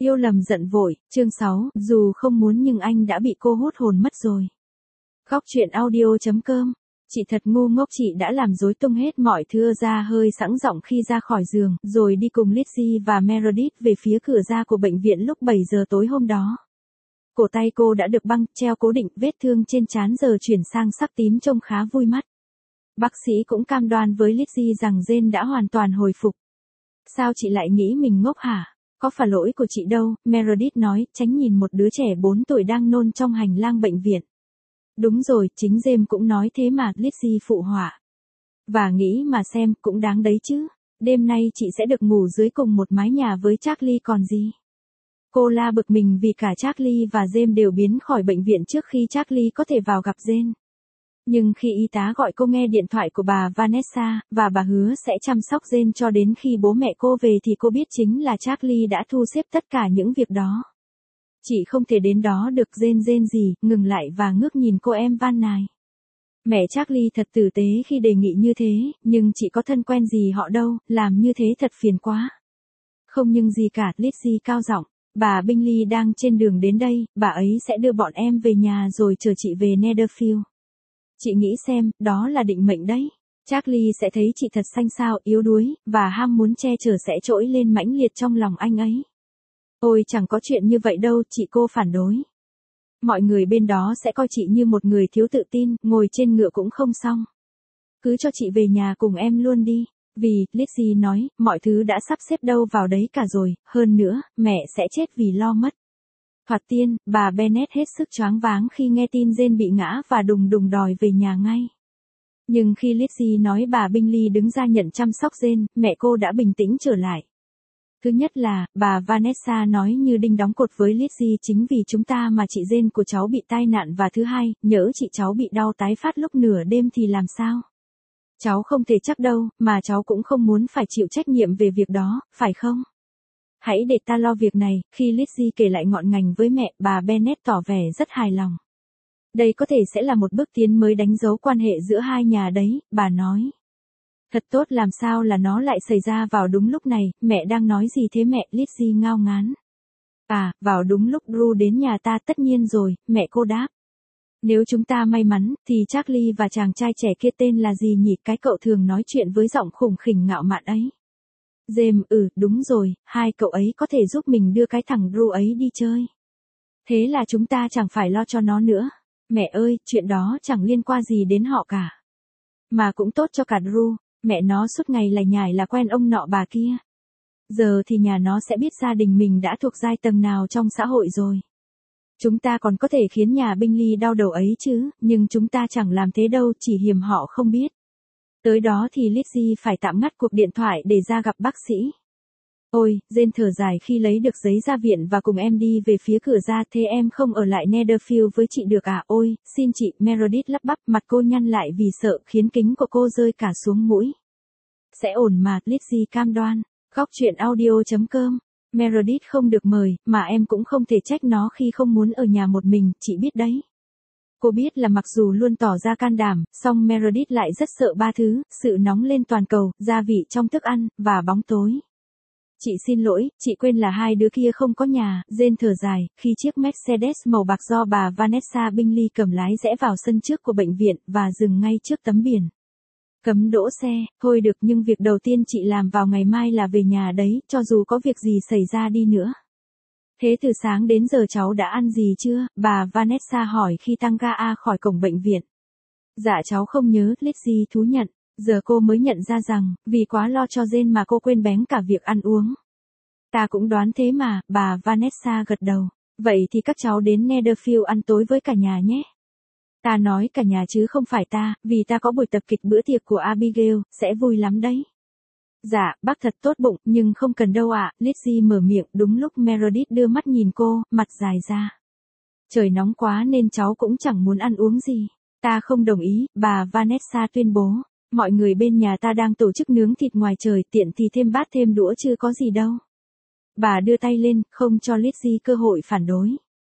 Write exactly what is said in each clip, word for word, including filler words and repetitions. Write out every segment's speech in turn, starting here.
Yêu lầm giận vội, chương sáu, dù không muốn nhưng anh đã bị cô hút hồn mất rồi. Góc truyện audio.com. Chị thật ngu ngốc, chị đã làm rối tung hết mọi thứ, ra hơi sẵn giọng khi ra khỏi giường, rồi đi cùng Lizzie và Meredith về phía cửa ra của bệnh viện lúc bảy giờ tối hôm đó. Cổ tay cô đã được băng treo cố định, vết thương trên trán giờ chuyển sang sắc tím trông khá vui mắt. Bác sĩ cũng cam đoan với Lizzie rằng Jane đã hoàn toàn hồi phục. Sao chị lại nghĩ mình ngốc hả? Có phải lỗi của chị đâu, Meredith nói, tránh nhìn một đứa trẻ bốn tuổi đang nôn trong hành lang bệnh viện. Đúng rồi, chính James cũng nói thế mà, Lizzie phụ họa. Và nghĩ mà xem, cũng đáng đấy chứ. Đêm nay chị sẽ được ngủ dưới cùng một mái nhà với Charlie còn gì. Cô la bực mình vì cả Charlie và James đều biến khỏi bệnh viện trước khi Charlie có thể vào gặp Jane. Nhưng khi y tá gọi cô nghe điện thoại của bà Vanessa, và bà hứa sẽ chăm sóc Jane cho đến khi bố mẹ cô về thì cô biết chính là Charlie đã thu xếp tất cả những việc đó. Chị không thể đến đó được. Jane Jane gì, ngừng lại và ngước nhìn cô em Van này. Mẹ Charlie thật tử tế khi đề nghị như thế, nhưng chị có thân quen gì họ đâu, làm như thế thật phiền quá. Không nhưng gì cả, Lizzie cao giọng. Bà Bingley đang trên đường đến đây, bà ấy sẽ đưa bọn em về nhà rồi chờ chị về Netherfield. Chị nghĩ xem, đó là định mệnh đấy. Charlie sẽ thấy chị thật xanh xao, yếu đuối, và ham muốn che chở sẽ trỗi lên mãnh liệt trong lòng anh ấy. Ôi chẳng có chuyện như vậy đâu, chị, cô phản đối. Mọi người bên đó sẽ coi chị như một người thiếu tự tin, ngồi trên ngựa cũng không xong. Cứ cho chị về nhà cùng em luôn đi. Vì, Lizzie nói, mọi thứ đã sắp xếp đâu vào đấy cả rồi, hơn nữa, mẹ sẽ chết vì lo mất. Thoạt tiên, bà Bennet hết sức choáng váng khi nghe tin Jane bị ngã và đùng đùng đòi về nhà ngay. Nhưng khi Lizzie nói bà Bingley đứng ra nhận chăm sóc Jane, mẹ cô đã bình tĩnh trở lại. Thứ nhất là, bà Vanessa nói như đinh đóng cột với Lizzie, chính vì chúng ta mà chị Jane của cháu bị tai nạn, và thứ hai, nhỡ chị cháu bị đau tái phát lúc nửa đêm thì làm sao? Cháu không thể chắc đâu, mà cháu cũng không muốn phải chịu trách nhiệm về việc đó, phải không? Hãy để ta lo việc này. Khi Lizzie kể lại ngọn ngành với mẹ, bà Bennet tỏ vẻ rất hài lòng. Đây có thể sẽ là một bước tiến mới đánh dấu quan hệ giữa hai nhà đấy, bà nói. Thật tốt, làm sao là nó lại xảy ra vào đúng lúc này, mẹ đang nói gì thế mẹ? Lizzie ngao ngán. À, vào đúng lúc Drew đến nhà ta, tất nhiên rồi, mẹ cô đáp. Nếu chúng ta may mắn, thì Charlie và chàng trai trẻ kia tên là gì nhỉ, cái cậu thường nói chuyện với giọng khủng khỉnh ngạo mạn ấy. James, ừ, đúng rồi, hai cậu ấy có thể giúp mình đưa cái thằng Drew ấy đi chơi. Thế là chúng ta chẳng phải lo cho nó nữa. Mẹ ơi, chuyện đó chẳng liên quan gì đến họ cả. Mà cũng tốt cho cả Drew, mẹ nó suốt ngày lải nhải là quen ông nọ bà kia. Giờ thì nhà nó sẽ biết gia đình mình đã thuộc giai tầng nào trong xã hội rồi. Chúng ta còn có thể khiến nhà Bingley đau đầu ấy chứ, nhưng chúng ta chẳng làm thế đâu, chỉ hiềm họ không biết. Tới đó thì Lizzie phải tạm ngắt cuộc điện thoại để ra gặp bác sĩ. Ôi, Jane thở dài khi lấy được giấy ra viện và cùng em đi về phía cửa ra. Thế em không ở lại Netherfield với chị được à? Ôi, xin chị, Meredith lắp bắp, mặt cô nhăn lại vì sợ khiến kính của cô rơi cả xuống mũi. Sẽ ổn mà, Lizzie cam đoan. Góc truyện audio.com. Meredith không được mời, mà em cũng không thể trách nó khi không muốn ở nhà một mình, chị biết đấy. Cô biết là mặc dù luôn tỏ ra can đảm, song Meredith lại rất sợ ba thứ, sự nóng lên toàn cầu, gia vị trong thức ăn, và bóng tối. Chị xin lỗi, chị quên là hai đứa kia không có nhà. Jane thở dài, khi chiếc Mercedes màu bạc do bà Vanessa Bingley cầm lái rẽ vào sân trước của bệnh viện, và dừng ngay trước tấm biển. Cấm đỗ xe. Thôi được, nhưng việc đầu tiên chị làm vào ngày mai là về nhà đấy, cho dù có việc gì xảy ra đi nữa. Thế từ sáng đến giờ cháu đã ăn gì chưa? Bà Vanessa hỏi khi tăng ga A khỏi cổng bệnh viện. Dạ cháu không nhớ, Lizzie thú nhận. Giờ cô mới nhận ra rằng, vì quá lo cho Jane mà cô quên bén cả việc ăn uống. Ta cũng đoán thế mà, bà Vanessa gật đầu. Vậy thì các cháu đến Netherfield ăn tối với cả nhà nhé. Ta nói cả nhà chứ không phải ta, vì ta có buổi tập kịch bữa tiệc của Abigail, sẽ vui lắm đấy. Dạ, bác thật tốt bụng, nhưng không cần đâu ạ. Lizzie mở miệng đúng lúc Meredith đưa mắt nhìn cô, mặt dài ra. Trời nóng quá nên cháu cũng chẳng muốn ăn uống gì. Ta không đồng ý, bà Vanessa tuyên bố. Mọi người bên nhà ta đang tổ chức nướng thịt ngoài trời, tiện thì thêm bát thêm đũa chứ có gì đâu. Bà đưa tay lên, không cho Lizzie cơ hội phản đối.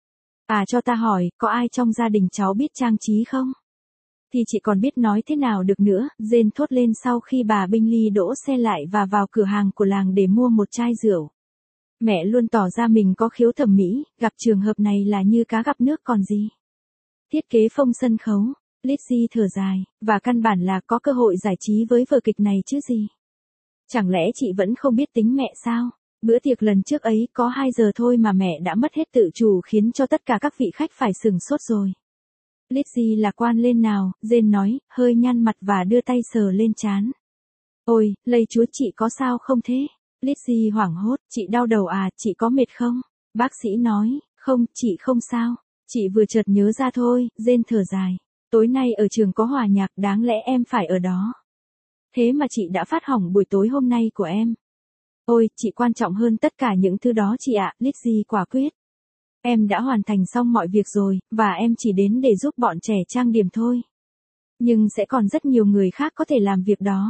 À cho ta hỏi, có ai trong gia đình cháu biết trang trí không? Thì chị còn biết nói thế nào được nữa, Jane thốt lên sau khi bà Bingley đỗ xe lại và vào cửa hàng của làng để mua một chai rượu. Mẹ luôn tỏ ra mình có khiếu thẩm mỹ, gặp trường hợp này là như cá gặp nước còn gì. Thiết kế phông sân khấu, Lizzy thở dài, và căn bản là có cơ hội giải trí với vở kịch này chứ gì. Chẳng lẽ chị vẫn không biết tính mẹ sao? Bữa tiệc lần trước ấy có hai giờ thôi mà mẹ đã mất hết tự chủ khiến cho tất cả các vị khách phải sửng sốt rồi. Lizzy lạc quan lên nào, Jane nói, hơi nhăn mặt và đưa tay sờ lên trán. Ôi, lây chúa chị có sao không thế? Lizzy hoảng hốt, chị đau đầu à, chị có mệt không? Bác sĩ nói, không, chị không sao. Chị vừa chợt nhớ ra thôi, Jane thở dài. Tối nay ở trường có hòa nhạc, đáng lẽ em phải ở đó. Thế mà chị đã phát hỏng buổi tối hôm nay của em. Ôi, chị quan trọng hơn tất cả những thứ đó chị ạ, Lizzy quả quyết. Em đã hoàn thành xong mọi việc rồi, và em chỉ đến để giúp bọn trẻ trang điểm thôi. Nhưng sẽ còn rất nhiều người khác có thể làm việc đó.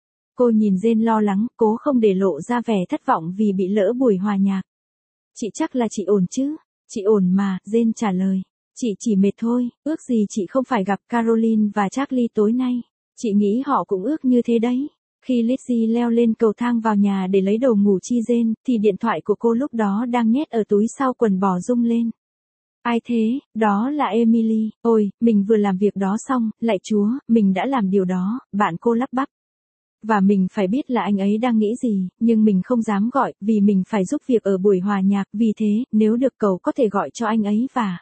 Cô nhìn Jane lo lắng, cố không để lộ ra vẻ thất vọng vì bị lỡ buổi hòa nhạc. Chị chắc là chị ổn chứ? Chị ổn mà, Jane trả lời. Chị chỉ mệt thôi, ước gì chị không phải gặp Caroline và Charlie tối nay. Chị nghĩ họ cũng ước như thế đấy. Khi Lizzy leo lên cầu thang vào nhà để lấy đồ ngủ chi Jane, thì điện thoại của cô lúc đó đang nhét ở túi sau quần bò rung lên. Ai thế? Đó là Emily. Ôi, mình vừa làm việc đó xong, lạy Chúa, mình đã làm điều đó, bạn cô lắp bắp. Và mình phải biết là anh ấy đang nghĩ gì, nhưng mình không dám gọi, vì mình phải giúp việc ở buổi hòa nhạc, vì thế, nếu được cậu có thể gọi cho anh ấy và...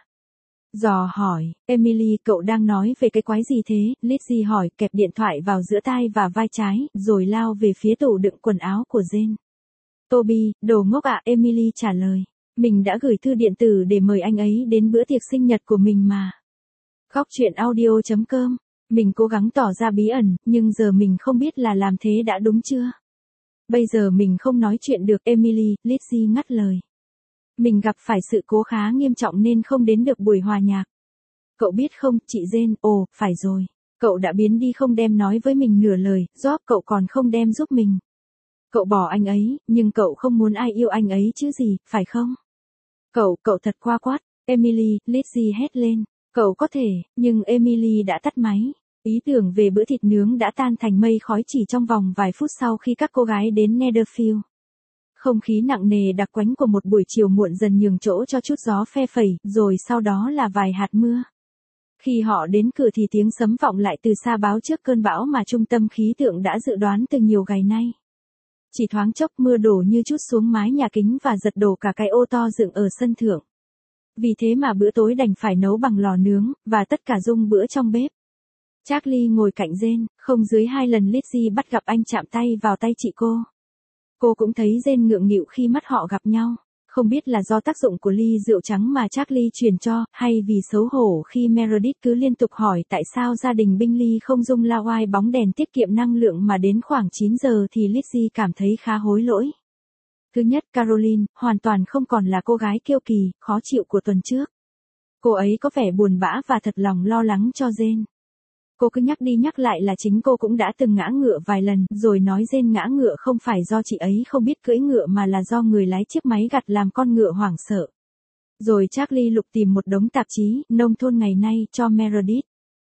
Dò hỏi, Emily, cậu đang nói về cái quái gì thế? Lizzy hỏi, kẹp điện thoại vào giữa tai và vai trái, rồi lao về phía tủ đựng quần áo của Jane. Toby, đồ ngốc ạ, Emily trả lời. Mình đã gửi thư điện tử để mời anh ấy đến bữa tiệc sinh nhật của mình mà. Góc truyện audio chấm com. Mình cố gắng tỏ ra bí ẩn, nhưng giờ mình không biết là làm thế đã đúng chưa. Bây giờ mình không nói chuyện được, Emily, Lizzy ngắt lời. Mình gặp phải sự cố khá nghiêm trọng nên không đến được buổi hòa nhạc. Cậu biết không, chị Jane, ồ, phải rồi. Cậu đã biến đi không đem nói với mình nửa lời, Job cậu còn không đem giúp mình. Cậu bỏ anh ấy, nhưng cậu không muốn ai yêu anh ấy chứ gì, phải không? Cậu, cậu thật qua quát. Emily, Lizzy hét lên. Cậu có thể, nhưng Emily đã tắt máy. Ý tưởng về bữa thịt nướng đã tan thành mây khói chỉ trong vòng vài phút sau khi các cô gái đến Netherfield. Không khí nặng nề đặc quánh của một buổi chiều muộn dần nhường chỗ cho chút gió phe phẩy, rồi sau đó là vài hạt mưa. Khi họ đến cửa thì tiếng sấm vọng lại từ xa báo trước cơn bão mà trung tâm khí tượng đã dự đoán từ nhiều ngày nay. Chỉ thoáng chốc mưa đổ như chút xuống mái nhà kính và giật đổ cả cái ô to dựng ở sân thượng. Vì thế mà bữa tối đành phải nấu bằng lò nướng, và tất cả dung bữa trong bếp. Charlie ngồi cạnh Jane, không dưới hai lần Lizzy bắt gặp anh chạm tay vào tay chị cô. Cô cũng thấy Jane ngượng nghịu khi mắt họ gặp nhau. Không biết là do tác dụng của ly rượu trắng mà Charlie truyền cho, hay vì xấu hổ khi Meredith cứ liên tục hỏi tại sao gia đình Bingley không dung la oai bóng đèn tiết kiệm năng lượng mà đến khoảng chín giờ thì Lizzy cảm thấy khá hối lỗi. Thứ nhất, Caroline, hoàn toàn không còn là cô gái kiêu kỳ, khó chịu của tuần trước. Cô ấy có vẻ buồn bã và thật lòng lo lắng cho Jane. Cô cứ nhắc đi nhắc lại là chính cô cũng đã từng ngã ngựa vài lần, rồi nói Jane ngã ngựa không phải do chị ấy không biết cưỡi ngựa mà là do người lái chiếc máy gặt làm con ngựa hoảng sợ. Rồi Charlie lục tìm một đống tạp chí, nông thôn ngày nay, cho Meredith.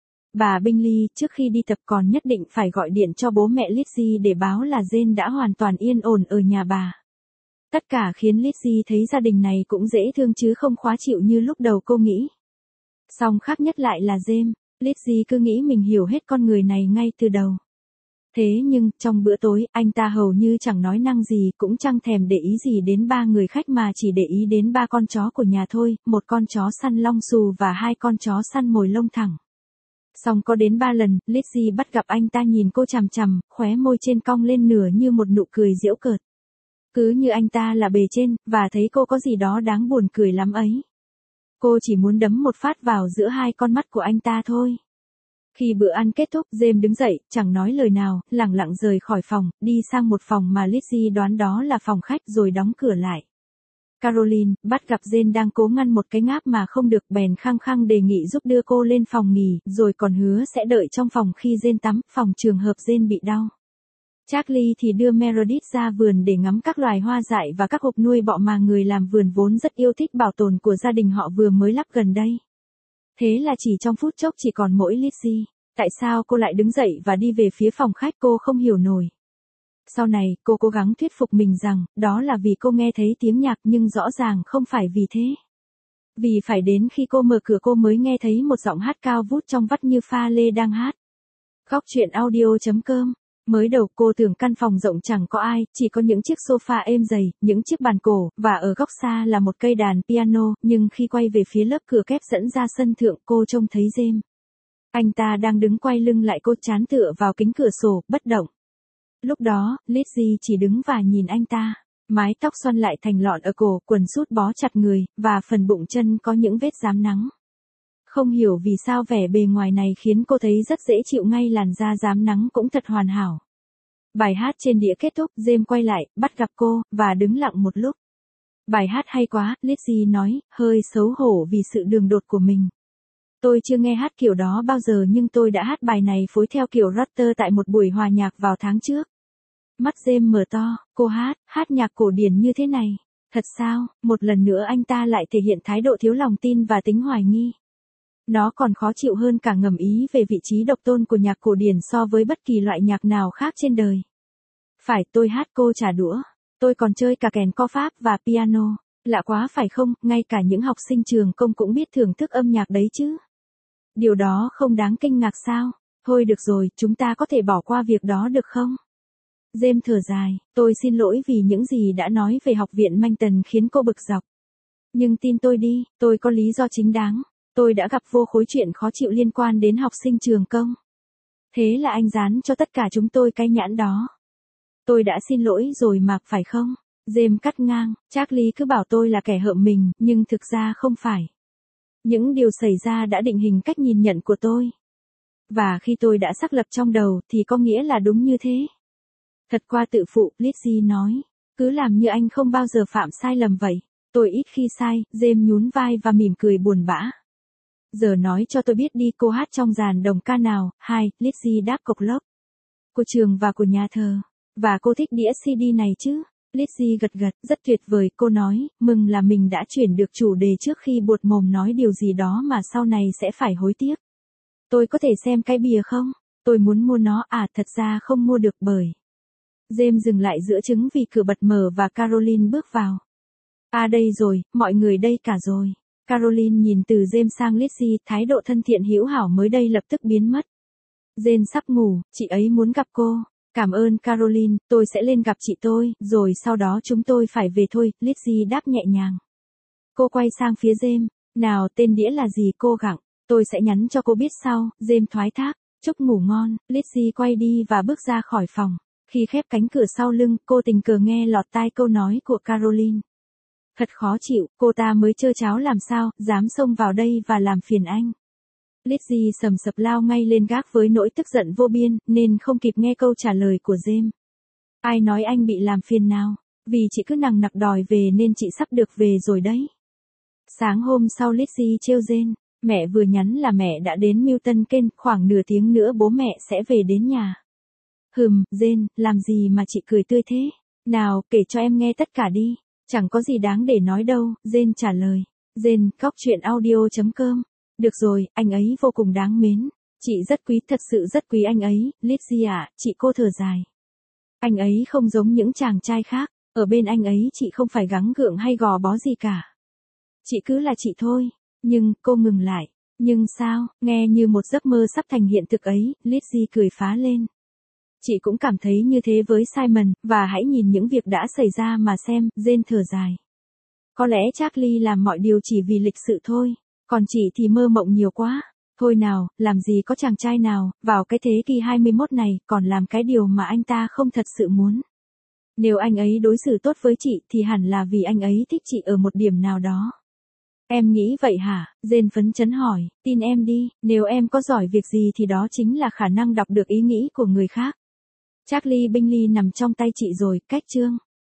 Bà Bingley, trước khi đi tập còn nhất định phải gọi điện cho bố mẹ Lizzy để báo là Jane đã hoàn toàn yên ổn ở nhà bà. Tất cả khiến Lizzy thấy gia đình này cũng dễ thương chứ không khó chịu như lúc đầu cô nghĩ. Song khác nhất lại là James. Lizzy cứ nghĩ mình hiểu hết con người này ngay từ đầu. Thế nhưng, trong bữa tối, anh ta hầu như chẳng nói năng gì, cũng chẳng thèm để ý gì đến ba người khách mà chỉ để ý đến ba con chó của nhà thôi, một con chó săn long xù và hai con chó săn mồi lông thẳng. Xong có đến ba lần, Lizzy bắt gặp anh ta nhìn cô chằm chằm, khóe môi trên cong lên nửa như một nụ cười giễu cợt. Cứ như anh ta là bề trên, và thấy cô có gì đó đáng buồn cười lắm ấy. Cô chỉ muốn đấm một phát vào giữa hai con mắt của anh ta thôi. Khi bữa ăn kết thúc, James đứng dậy, chẳng nói lời nào, lẳng lặng rời khỏi phòng, đi sang một phòng mà Lizzy đoán đó là phòng khách rồi đóng cửa lại. Caroline, bắt gặp Jane đang cố ngăn một cái ngáp mà không được bèn khăng khăng đề nghị giúp đưa cô lên phòng nghỉ, rồi còn hứa sẽ đợi trong phòng khi Jane tắm, phòng trường hợp Jane bị đau. Charlie thì đưa Meredith ra vườn để ngắm các loài hoa dại và các hộp nuôi bọ mà người làm vườn vốn rất yêu thích bảo tồn của gia đình họ vừa mới lắp gần đây. Thế là chỉ trong phút chốc chỉ còn mỗi Lizzy. Tại sao cô lại đứng dậy và đi về phía phòng khách cô không hiểu nổi. Sau này, cô cố gắng thuyết phục mình rằng, đó là vì cô nghe thấy tiếng nhạc nhưng rõ ràng không phải vì thế. Vì phải đến khi cô mở cửa cô mới nghe thấy một giọng hát cao vút trong vắt như pha lê đang hát. Góc truyện audio.com. Mới đầu cô tưởng căn phòng rộng chẳng có ai, chỉ có những chiếc sofa êm dày, những chiếc bàn cổ, và ở góc xa là một cây đàn piano, nhưng khi quay về phía lớp cửa kép dẫn ra sân thượng cô trông thấy James. Anh ta đang đứng quay lưng lại cô chán tựa vào kính cửa sổ, bất động. Lúc đó, Lizzie chỉ đứng và nhìn anh ta. Mái tóc xoăn lại thành lọn ở cổ, quần sút bó chặt người, và phần bụng chân có những vết rám nắng. Không hiểu vì sao vẻ bề ngoài này khiến cô thấy rất dễ chịu, ngay làn da rám nắng cũng thật hoàn hảo. Bài hát trên đĩa kết thúc, James quay lại, bắt gặp cô, và đứng lặng một lúc. Bài hát hay quá, Lizzie nói, hơi xấu hổ vì sự đường đột của mình. Tôi chưa nghe hát kiểu đó bao giờ nhưng tôi đã hát bài này phối theo kiểu Rutter tại một buổi hòa nhạc vào tháng trước. Mắt James mở to, cô hát, hát nhạc cổ điển như thế này. Thật sao? Một lần nữa anh ta lại thể hiện thái độ thiếu lòng tin và tính hoài nghi. Nó còn khó chịu hơn cả ngầm ý về vị trí độc tôn của nhạc cổ điển so với bất kỳ loại nhạc nào khác trên đời. Phải, tôi hát, cô trả đũa. Tôi còn chơi cả kèn co pháp và piano. Lạ quá phải không, ngay cả những học sinh trường công cũng biết thưởng thức âm nhạc đấy chứ. Điều đó không đáng kinh ngạc sao? Thôi được rồi, chúng ta có thể bỏ qua việc đó được không? James thở dài, tôi xin lỗi vì những gì đã nói về học viện Manton khiến cô bực dọc. Nhưng tin tôi đi, tôi có lý do chính đáng. Tôi đã gặp vô khối chuyện khó chịu liên quan đến học sinh trường công. Thế là anh dán cho tất cả chúng tôi cái nhãn đó. Tôi đã xin lỗi rồi mà, phải không? James cắt ngang, Charlie cứ bảo tôi là kẻ hợm mình, nhưng thực ra không phải. Những điều xảy ra đã định hình cách nhìn nhận của tôi. Và khi tôi đã xác lập trong đầu thì có nghĩa là đúng như thế. Thật qua tự phụ, Lizzie nói. Cứ làm như anh không bao giờ phạm sai lầm vậy. Tôi ít khi sai, James nhún vai và mỉm cười buồn bã. Giờ nói cho tôi biết đi, cô hát trong dàn đồng ca nào? Hai, Lizzie đáp cộc lốc. Của trường và của nhà thờ. Và cô thích đĩa xê đê này chứ? Lizzie gật gật, rất tuyệt vời, cô nói, mừng là mình đã chuyển được chủ đề trước khi buột mồm nói điều gì đó mà sau này sẽ phải hối tiếc. Tôi có thể xem cái bìa không? Tôi muốn mua nó, à thật ra không mua được bởi. James dừng lại giữa trứng vì cửa bật mở và Caroline bước vào. À đây rồi, mọi người đây cả rồi. Caroline nhìn từ James sang Lizzie, thái độ thân thiện hữu hảo mới đây lập tức biến mất. Jane sắp ngủ, chị ấy muốn gặp cô. Cảm ơn Caroline, tôi sẽ lên gặp chị tôi, rồi sau đó chúng tôi phải về thôi, Lizzie đáp nhẹ nhàng. Cô quay sang phía James, nào tên đĩa là gì cô gặng, tôi sẽ nhắn cho cô biết sau, James thoái thác, chúc ngủ ngon, Lizzie quay đi và bước ra khỏi phòng. Khi khép cánh cửa sau lưng, cô tình cờ nghe lọt tai câu nói của Caroline. Thật khó chịu, cô ta mới trơ tráo làm sao, dám xông vào đây và làm phiền anh. Lizzie sầm sập lao ngay lên gác với nỗi tức giận vô biên, nên không kịp nghe câu trả lời của James. Ai nói anh bị làm phiền nào? Vì chị cứ nằng nặc đòi về nên chị sắp được về rồi đấy. Sáng hôm sau Lizzie trêu Jane, mẹ vừa nhắn là mẹ đã đến Milton Keynes, khoảng nửa tiếng nữa bố mẹ sẽ về đến nhà. Hừm, Jane, làm gì mà chị cười tươi thế? Nào, kể cho em nghe tất cả đi. Chẳng có gì đáng để nói đâu, Jane trả lời. Jane, góc truyện audio.com. Được rồi, anh ấy vô cùng đáng mến. Chị rất quý, thật sự rất quý anh ấy, Lizzie ạ, chị cô thở dài. Anh ấy không giống những chàng trai khác, ở bên anh ấy chị không phải gắng gượng hay gò bó gì cả. Chị cứ là chị thôi. Nhưng, cô ngừng lại. Nhưng sao, nghe như một giấc mơ sắp thành hiện thực ấy, Lizzie cười phá lên. Chị cũng cảm thấy như thế với Simon, và hãy nhìn những việc đã xảy ra mà xem, Jane thở dài. Có lẽ Charlie làm mọi điều chỉ vì lịch sự thôi, còn chị thì mơ mộng nhiều quá. Thôi nào, làm gì có chàng trai nào, vào cái thế kỷ hai mươi mốt này, còn làm cái điều mà anh ta không thật sự muốn. Nếu anh ấy đối xử tốt với chị thì hẳn là vì anh ấy thích chị ở một điểm nào đó. Em nghĩ vậy hả? Jane phấn chấn hỏi, tin em đi, nếu em có giỏi việc gì thì đó chính là khả năng đọc được ý nghĩ của người khác. Charlie Bingley nằm trong tay chị rồi, cách chương.